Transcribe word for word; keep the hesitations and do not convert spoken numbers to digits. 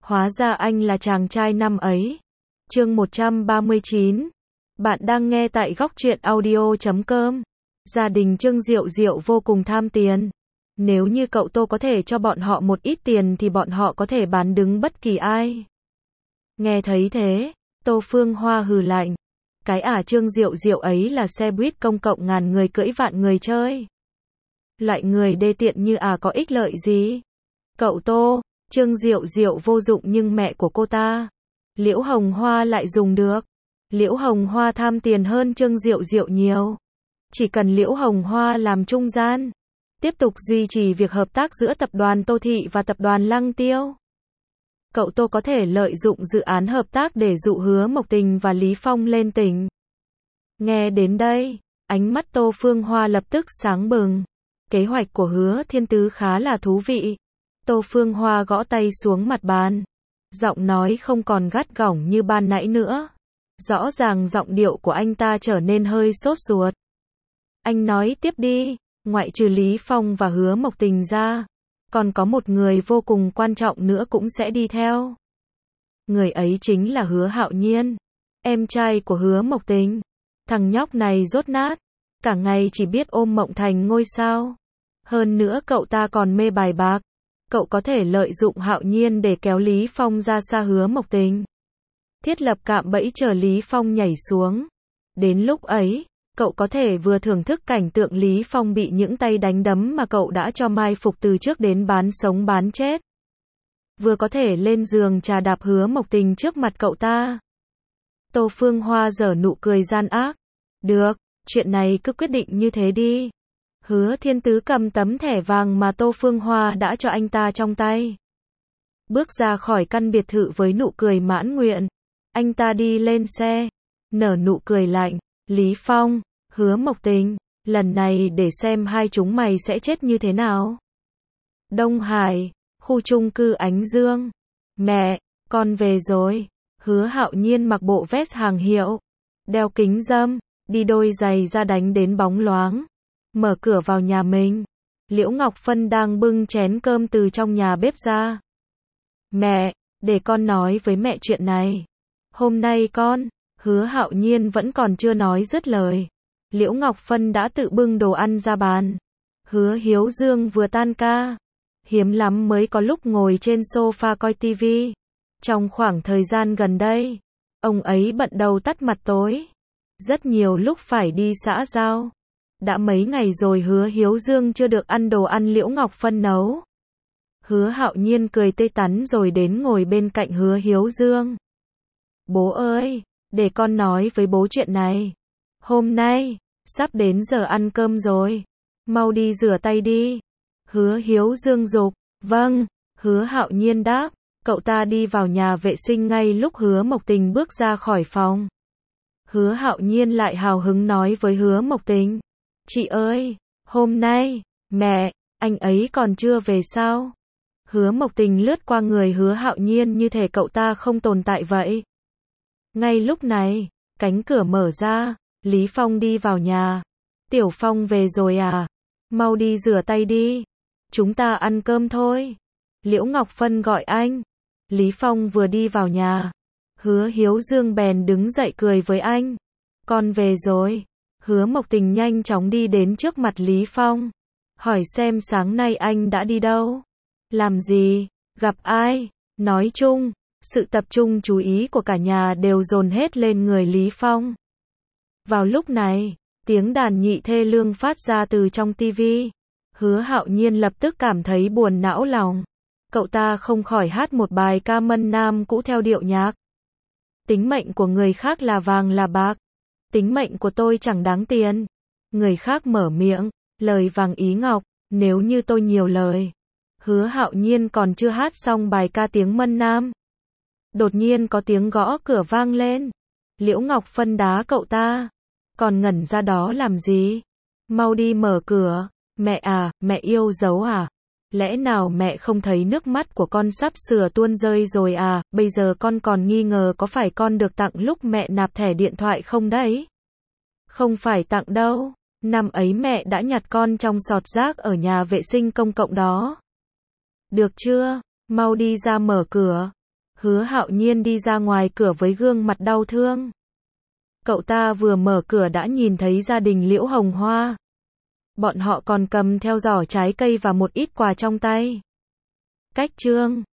Hóa ra anh là chàng trai năm ấy. Chương một trăm ba mươi chín. Bạn đang nghe tại góc truyện audio chấm com. Gia đình Trương Diệu Diệu vô cùng tham tiền. Nếu như cậu Tô có thể cho bọn họ một ít tiền thì bọn họ có thể bán đứng bất kỳ ai. Nghe thấy thế, Tô Phương Hoa hừ lạnh. Cái ả Trương Diệu Diệu ấy là xe buýt công cộng ngàn người cưỡi vạn người chơi. Loại người đê tiện như ả có ích lợi gì? Cậu Tô, Trương Diệu Diệu vô dụng nhưng mẹ của cô ta, Liễu Hồng Hoa lại dùng được. Liễu Hồng Hoa tham tiền hơn Trương Diệu Diệu nhiều. Chỉ cần Liễu Hồng Hoa làm trung gian, tiếp tục duy trì việc hợp tác giữa tập đoàn Tô Thị và tập đoàn Lăng Tiêu, cậu Tô có thể lợi dụng dự án hợp tác để dụ Hứa Mộc Tình và Lý Phong lên tỉnh. Nghe đến đây, ánh mắt Tô Phương Hoa lập tức sáng bừng. Kế hoạch của Hứa Thiên Tứ khá là thú vị. Tô Phương Hoa gõ tay xuống mặt bàn. Giọng nói không còn gắt gỏng như ban nãy nữa. Rõ ràng giọng điệu của anh ta trở nên hơi sốt ruột. Anh nói tiếp đi, ngoại trừ Lý Phong và Hứa Mộc Tình ra, còn có một người vô cùng quan trọng nữa cũng sẽ đi theo. Người ấy chính là Hứa Hạo Nhiên, em trai của Hứa Mộc Tình. Thằng nhóc này dốt nát, cả ngày chỉ biết ôm mộng thành ngôi sao. Hơn nữa cậu ta còn mê bài bạc. Cậu có thể lợi dụng Hạo Nhiên để kéo Lý Phong ra xa Hứa Mộc Tình, thiết lập cạm bẫy chờ Lý Phong nhảy xuống. Đến lúc ấy, cậu có thể vừa thưởng thức cảnh tượng Lý Phong bị những tay đánh đấm mà cậu đã cho mai phục từ trước đến bán sống bán chết, vừa có thể lên giường trà đạp Hứa Mộc Tình trước mặt cậu ta. Tô Phương Hoa giở nụ cười gian ác. Được, chuyện này cứ quyết định như thế đi. Hứa Thiên Tứ cầm tấm thẻ vàng mà Tô Phương Hoa đã cho anh ta trong tay, bước ra khỏi căn biệt thự với nụ cười mãn nguyện. Anh ta đi lên xe, nở nụ cười lạnh. Lý Phong, Hứa Mộc Tình, lần này để xem hai chúng mày sẽ chết như thế nào. Đông Hải, khu chung cư Ánh Dương. Mẹ, con về rồi. Hứa Hạo Nhiên mặc bộ vest hàng hiệu, đeo kính râm, đi đôi giày da đánh đến bóng loáng, mở cửa vào nhà mình. Liễu Ngọc Phân đang bưng chén cơm từ trong nhà bếp ra. Mẹ, để con nói với mẹ chuyện này. Hôm nay con, Hứa Hạo Nhiên vẫn còn chưa nói dứt lời. Liễu Ngọc Phân đã tự bưng đồ ăn ra bàn. Hứa Hiếu Dương vừa tan ca, hiếm lắm mới có lúc ngồi trên sofa coi tivi. Trong khoảng thời gian gần đây, ông ấy bận đầu tắt mặt tối, rất nhiều lúc phải đi xã giao. Đã mấy ngày rồi Hứa Hiếu Dương chưa được ăn đồ ăn Liễu Ngọc Phân nấu. Hứa Hạo Nhiên cười tươi tắn rồi đến ngồi bên cạnh Hứa Hiếu Dương. Bố ơi, để con nói với bố chuyện này. Hôm nay, sắp đến giờ ăn cơm rồi. Mau đi rửa tay đi. Hứa Hiếu Dương giục. Vâng, Hứa Hạo Nhiên đáp. Cậu ta đi vào nhà vệ sinh ngay lúc Hứa Mộc Tình bước ra khỏi phòng. Hứa Hạo Nhiên lại hào hứng nói với Hứa Mộc Tình. Chị ơi, hôm nay, mẹ, anh ấy còn chưa về sao? Hứa Mộc Tình lướt qua người Hứa Hạo Nhiên như thể cậu ta không tồn tại vậy. Ngay lúc này, cánh cửa mở ra, Lý Phong đi vào nhà. Tiểu Phong về rồi à? Mau đi rửa tay đi. Chúng ta ăn cơm thôi. Liễu Ngọc Phân gọi anh. Lý Phong vừa đi vào nhà, Hứa Hiếu Dương bèn đứng dậy cười với anh. Con về rồi. Hứa Mộc Tình nhanh chóng đi đến trước mặt Lý Phong, hỏi xem sáng nay anh đã đi đâu, làm gì, gặp ai. Nói chung, sự tập trung chú ý của cả nhà đều dồn hết lên người Lý Phong. Vào lúc này, tiếng đàn nhị thê lương phát ra từ trong tivi. Hứa Hạo Nhiên lập tức cảm thấy buồn não lòng. Cậu ta không khỏi hát một bài ca mân nam cũ theo điệu nhạc. Tính mệnh của người khác là vàng là bạc, tính mệnh của tôi chẳng đáng tiền. Người khác mở miệng, lời vàng ý ngọc, nếu như tôi nhiều lời. Hứa Hạo Nhiên còn chưa hát xong bài ca tiếng mân nam, đột nhiên có tiếng gõ cửa vang lên. Liễu Ngọc Phân đá cậu ta. Còn ngẩn ra đó làm gì? Mau đi mở cửa. Mẹ à, mẹ yêu dấu à? Lẽ nào mẹ không thấy nước mắt của con sắp sửa tuôn rơi rồi à? Bây giờ con còn nghi ngờ có phải con được tặng lúc mẹ nạp thẻ điện thoại không đấy? Không phải tặng đâu. Năm ấy mẹ đã nhặt con trong sọt rác ở nhà vệ sinh công cộng đó. Được chưa? Mau đi ra mở cửa. Hứa Hạo Nhiên đi ra ngoài cửa với gương mặt đau thương. Cậu ta vừa mở cửa đã nhìn thấy gia đình Liễu Hồng Hoa. Bọn họ còn cầm theo giỏ trái cây và một ít quà trong tay. Cách chương